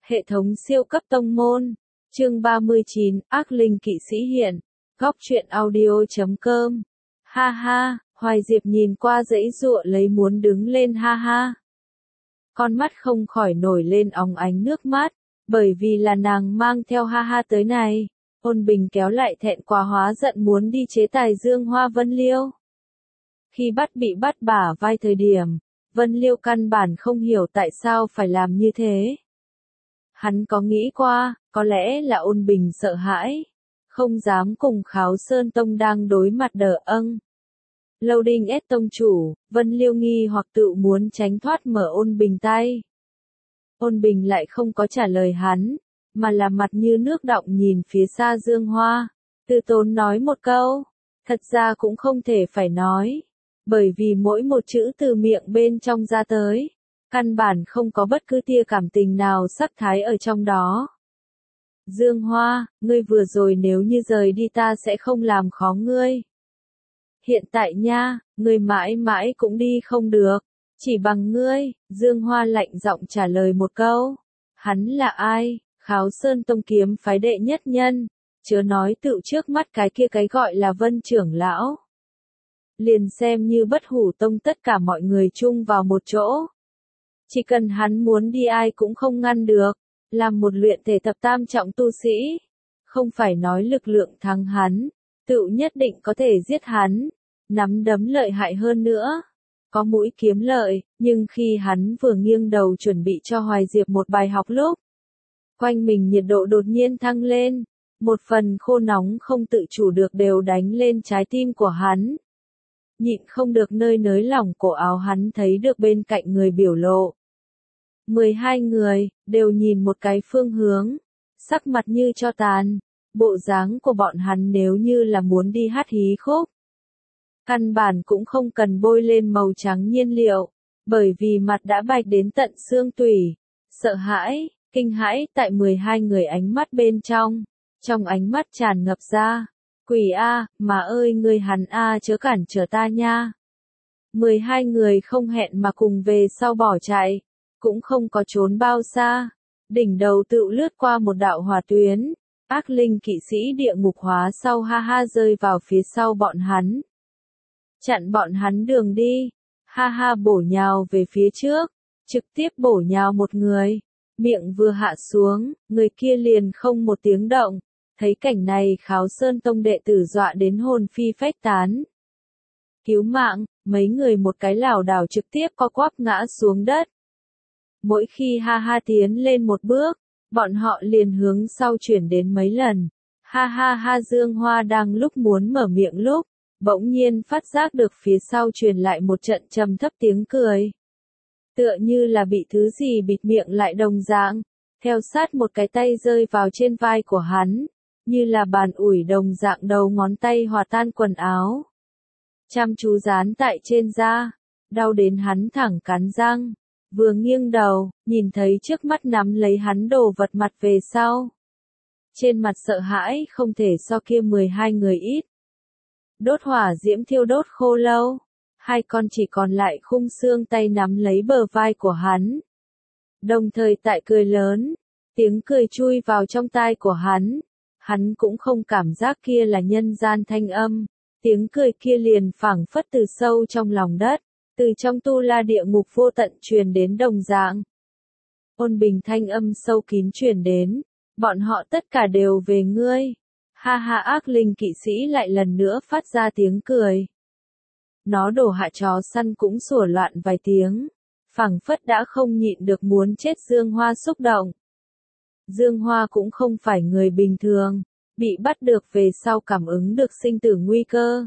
Hệ thống siêu cấp tông môn. Chương 39, ác linh kỵ sĩ hiện. Góc truyện audio.com. Ha ha, Hoài Diệp nhìn qua giãy giụa lấy muốn đứng lên ha ha. Con mắt không khỏi nổi lên óng ánh nước mắt, bởi vì là nàng mang theo ha ha tới này. Ôn Bình kéo lại thẹn quá hóa giận muốn đi chế tài Dương Hoa Vân Liêu. Khi bị bắt bả vai thời điểm, Vân Liêu căn bản không hiểu tại sao phải làm như thế. Hắn có nghĩ qua, có lẽ là Ôn Bình sợ hãi, không dám cùng Kháo Sơn Tông đang đối mặt đờ âng. Lâu Đinh ép tông chủ, Vân Liêu nghi hoặc tự muốn tránh thoát mở Ôn Bình tay. Ôn Bình lại không có trả lời hắn, mà là mặt như nước đọng nhìn phía xa Dương Hoa, từ tốn nói một câu, thật ra cũng không thể phải nói, bởi vì mỗi một chữ từ miệng bên trong ra tới, căn bản không có bất cứ tia cảm tình nào sắc thái ở trong đó. Dương Hoa, ngươi vừa rồi nếu như rời đi ta sẽ không làm khó ngươi. Hiện tại nha, ngươi mãi mãi cũng đi không được, chỉ bằng ngươi, Dương Hoa lạnh giọng trả lời một câu. Hắn là ai? Kháo Sơn Tông kiếm phái đệ nhất nhân, chớ nói tự trước mắt cái gọi là Vân trưởng lão. Liền xem như Bất Hủ Tông tất cả mọi người chung vào một chỗ. Chỉ cần hắn muốn đi ai cũng không ngăn được, làm một luyện thể thập tam trọng tu sĩ. Không phải nói lực lượng thắng hắn, tự nhất định có thể giết hắn, nắm đấm lợi hại hơn nữa. Có mũi kiếm lợi, nhưng khi hắn vừa nghiêng đầu chuẩn bị cho Hoài Diệp một bài học lúc, quanh mình nhiệt độ đột nhiên thăng lên, một phần khô nóng không tự chủ được đều đánh lên trái tim của hắn. Nhịn không được nơi nới lỏng cổ áo hắn thấy được bên cạnh người biểu lộ. 12 người, đều nhìn một cái phương hướng, sắc mặt như cho tàn, bộ dáng của bọn hắn nếu như là muốn đi hát hí khúc. Căn bản cũng không cần bôi lên màu trắng nhiên liệu, bởi vì mặt đã bạch đến tận xương tủy, sợ hãi, kinh hãi tại 12 người ánh mắt bên trong ánh mắt tràn ngập ra. Quỷ a, mà ơi ngươi hắn a chớ cản trở ta nha. 12 người không hẹn mà cùng về sau bỏ chạy, cũng không có trốn bao xa, đỉnh đầu tự lướt qua một đạo hỏa tuyến, ác linh kỵ sĩ địa ngục hóa sau ha ha rơi vào phía sau bọn hắn. Chặn bọn hắn đường đi, ha ha bổ nhào về phía trước, trực tiếp bổ nhào một người, miệng vừa hạ xuống, người kia liền không một tiếng động. Thấy cảnh này Kháo Sơn Tông đệ tử dọa đến hồn phi phách tán. Cứu mạng, mấy người một cái lảo đảo trực tiếp co quắp ngã xuống đất. Mỗi khi ha ha tiến lên một bước, bọn họ liền hướng sau chuyển đến mấy lần. Ha ha ha Dương Hoa đang lúc muốn mở miệng lúc, bỗng nhiên phát giác được phía sau truyền lại một trận trầm thấp tiếng cười. Tựa như là bị thứ gì bịt miệng lại đồng dạng, theo sát một cái tay rơi vào trên vai của hắn. Như là bàn ủi đồng dạng đầu ngón tay hòa tan quần áo. Chăm chú dán tại trên da, đau đến hắn thẳng cắn răng, vừa nghiêng đầu, nhìn thấy trước mắt nắm lấy hắn đồ vật mặt về sau. Trên mặt sợ hãi không thể so kia 12 người ít. Đốt hỏa diễm thiêu đốt khô lâu, hai con chỉ còn lại khung xương tay nắm lấy bờ vai của hắn. Đồng thời tại cười lớn, tiếng cười chui vào trong tai của hắn. Hắn cũng không cảm giác kia là nhân gian thanh âm, tiếng cười kia liền phảng phất từ sâu trong lòng đất, từ trong tu la địa ngục vô tận truyền đến đồng dạng. Ôn Bình thanh âm sâu kín truyền đến, bọn họ tất cả đều về ngươi. Ha ha ác linh kỵ sĩ lại lần nữa phát ra tiếng cười. Nó đổ hạ chó săn cũng sủa loạn vài tiếng, phảng phất đã không nhịn được muốn chết Dương Hoa xúc động. Dương Hoa cũng không phải người bình thường, bị bắt được về sau cảm ứng được sinh tử nguy cơ.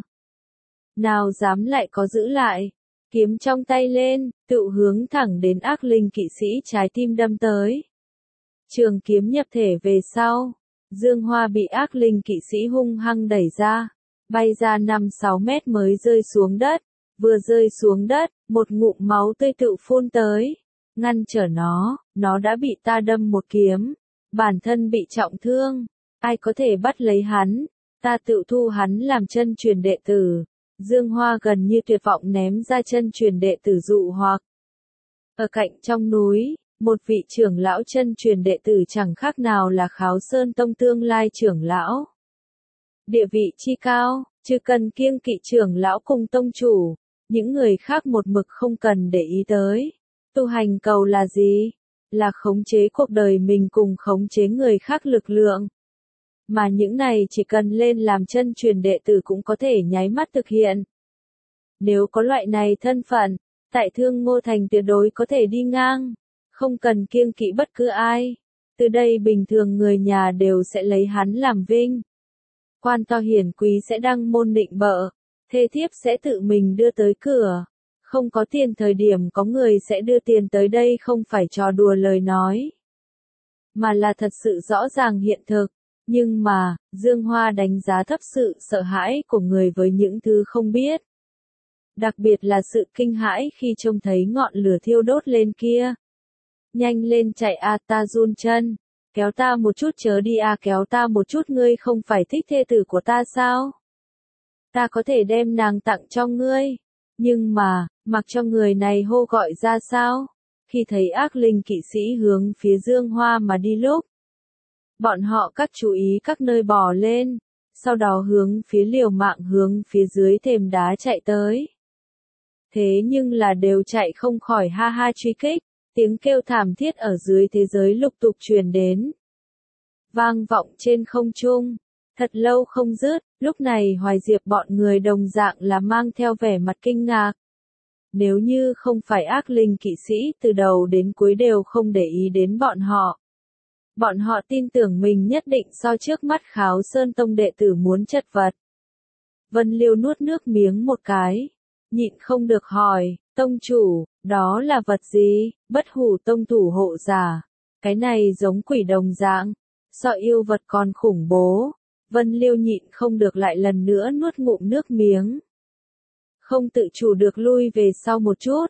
Nào dám lại có giữ lại, kiếm trong tay lên, tự hướng thẳng đến ác linh kỵ sĩ trái tim đâm tới. Trường kiếm nhập thể về sau, Dương Hoa bị ác linh kỵ sĩ hung hăng đẩy ra, bay ra 5-6 mét mới rơi xuống đất, vừa rơi xuống đất, một ngụm máu tươi tự phun tới, ngăn trở nó đã bị ta đâm một kiếm. Bản thân bị trọng thương, ai có thể bắt lấy hắn, ta tự thu hắn làm chân truyền đệ tử. Dương Hoa gần như tuyệt vọng ném ra chân truyền đệ tử dụ hoặc. Ở cạnh trong núi, Một vị trưởng lão chân truyền đệ tử chẳng khác nào là Kháo Sơn Tông tương lai trưởng lão. Địa vị chi cao, chứ cần kiêng kỵ trưởng lão cùng tông chủ, những người khác một mực không cần để ý tới. Tu hành cầu là gì? Là khống chế cuộc đời mình cùng khống chế người khác lực lượng. Mà những này chỉ cần lên làm chân truyền đệ tử cũng có thể nháy mắt thực hiện. Nếu có loại này thân phận, tại Thương Ngô Thành tuyệt đối có thể đi ngang, không cần kiêng kỵ bất cứ ai. Từ đây bình thường người nhà đều sẽ lấy hắn làm vinh. Quan to hiển quý sẽ đăng môn định bợ, thê thiếp sẽ tự mình đưa tới cửa. Không có tiền thời điểm có người sẽ đưa tiền tới đây không phải trò đùa lời nói, mà là thật sự rõ ràng hiện thực. Nhưng mà, Dương Hoa đánh giá thấp sự sợ hãi của người với những thứ không biết. Đặc biệt là sự kinh hãi khi trông thấy ngọn lửa thiêu đốt lên kia. Nhanh lên chạy a, ta run chân. Kéo ta một chút chớ đi a, kéo ta một chút, ngươi không phải thích thê tử của ta sao? Ta có thể đem nàng tặng cho ngươi. Nhưng mà, mặc cho người này hô gọi ra sao? Khi thấy ác linh kỵ sĩ hướng phía Dương Hoa mà đi lúc, bọn họ cắt chú ý các nơi bò lên, sau đó hướng phía liều mạng hướng phía dưới thềm đá chạy tới. Thế nhưng là đều chạy không khỏi ha ha truy kích, tiếng kêu thảm thiết ở dưới thế giới lục tục truyền đến. Vang vọng trên không trung, thật lâu không dứt, lúc này Hoài Diệp bọn người đồng dạng là mang theo vẻ mặt kinh ngạc. Nếu như không phải ác linh kỵ sĩ từ đầu đến cuối đều không để ý đến bọn họ. Bọn họ tin tưởng mình nhất định so trước mắt Kháo Sơn Tông đệ tử muốn chật vật. Vân Liêu nuốt nước miếng một cái, nhịn không được hỏi, tông chủ, đó là vật gì? Bất Hủ Tông thủ hộ giả. Cái này giống quỷ đồng dạng, so yêu vật còn khủng bố. Vân Liêu nhịn không được lại lần nữa nuốt ngụm nước miếng. Không tự chủ được lui về sau một chút.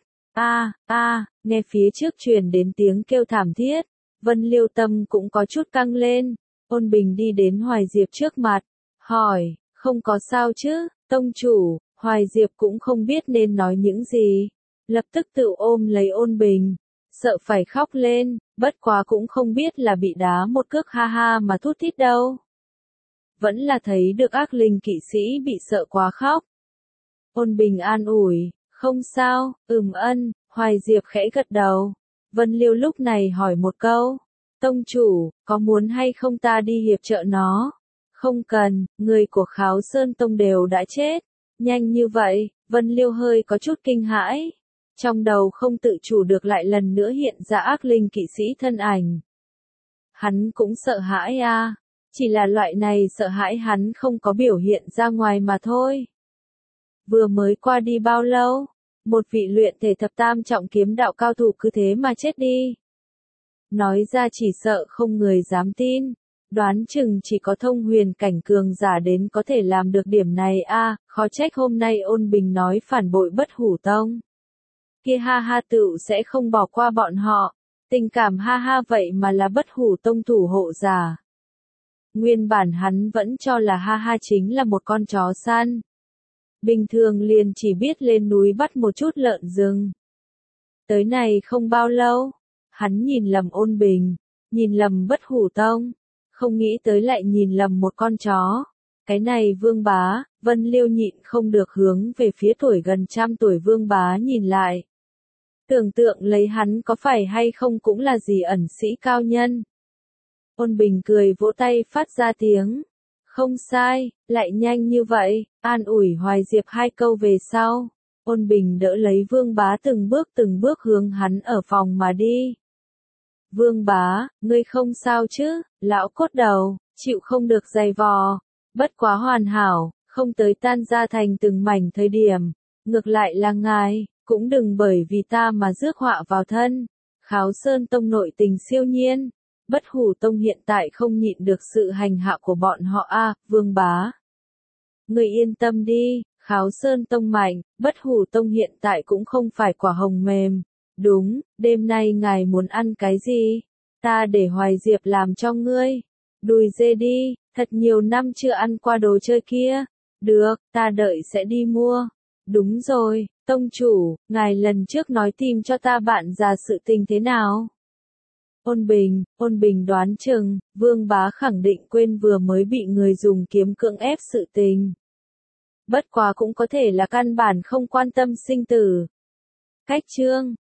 Nghe phía trước truyền đến tiếng kêu thảm thiết. Vân Liêu tâm cũng có chút căng lên. Ôn Bình đi đến Hoài Diệp trước mặt, hỏi, không có sao chứ, tông chủ. Hoài Diệp cũng không biết nên nói những gì. Lập tức tự ôm lấy Ôn Bình, sợ phải khóc lên, bất quá cũng không biết là bị đá một cước ha ha mà thút thít đâu. Vẫn là thấy được ác linh kỵ sĩ bị sợ quá khóc. Ôn Bình an ủi, không sao, ân, Hoài Diệp khẽ gật đầu. Vân Liêu lúc này hỏi một câu, tông chủ, có muốn hay không ta đi hiệp trợ nó? Không cần, người của Kháo Sơn Tông đều đã chết. Nhanh như vậy, Vân Liêu hơi có chút kinh hãi. Trong đầu không tự chủ được lại lần nữa hiện ra ác linh kỵ sĩ thân ảnh. Hắn cũng sợ hãi a, chỉ là loại này sợ hãi hắn không có biểu hiện ra ngoài mà thôi. Vừa mới qua đi bao lâu, một vị luyện thể thập tam trọng kiếm đạo cao thủ cứ thế mà chết đi. Nói ra chỉ sợ không người dám tin. Đoán chừng chỉ có thông huyền cảnh cường giả đến có thể làm được điểm này a, khó trách hôm nay Ôn Bình nói phản bội Bất Hủ Tông. Kia ha ha tựu sẽ không bỏ qua bọn họ, tình cảm ha ha vậy mà là Bất Hủ Tông thủ hộ giả. Nguyên bản hắn vẫn cho là ha ha chính là một con chó săn. Bình thường liền chỉ biết lên núi bắt một chút lợn rừng. Tới này không bao lâu, hắn nhìn lầm Ôn Bình, nhìn lầm Bất Hủ Tông. Không nghĩ tới lại nhìn lầm một con chó. Cái này Vương Bá, Vân Liêu nhịn không được hướng về phía tuổi gần 100 tuổi Vương Bá nhìn lại. Tưởng tượng lấy hắn có phải hay không cũng là gì ẩn sĩ cao nhân. Ôn Bình cười vỗ tay phát ra tiếng. Không sai, lại nhanh như vậy, an ủi Hoài Diệp hai câu về sau. Ôn Bình đỡ lấy Vương Bá từng bước hướng hắn ở phòng mà đi. Vương Bá, ngươi không sao chứ, lão cốt đầu, chịu không được dày vò, bất quá hoàn hảo, không tới tan ra thành từng mảnh thời điểm, ngược lại là ngài, cũng đừng bởi vì ta mà rước họa vào thân. Kháo Sơn Tông nội tình siêu nhiên, Bất Hủ Tông hiện tại không nhịn được sự hành hạ của bọn họ a, Vương Bá. Ngươi yên tâm đi, Kháo Sơn Tông mạnh, Bất Hủ Tông hiện tại cũng không phải quả hồng mềm. Đúng, đêm nay ngài muốn ăn cái gì? Ta để Hoài Diệp làm cho ngươi. Đùi dê đi, thật nhiều năm chưa ăn qua đồ chơi kia. Được, ta đợi sẽ đi mua. Đúng rồi, tông chủ, ngài lần trước nói tìm cho ta bạn già sự tình thế nào? Ôn Bình đoán chừng, Vương Bá khẳng định quên vừa mới bị người dùng kiếm cưỡng ép sự tình. Bất quá cũng có thể là căn bản không quan tâm sinh tử. Cách chương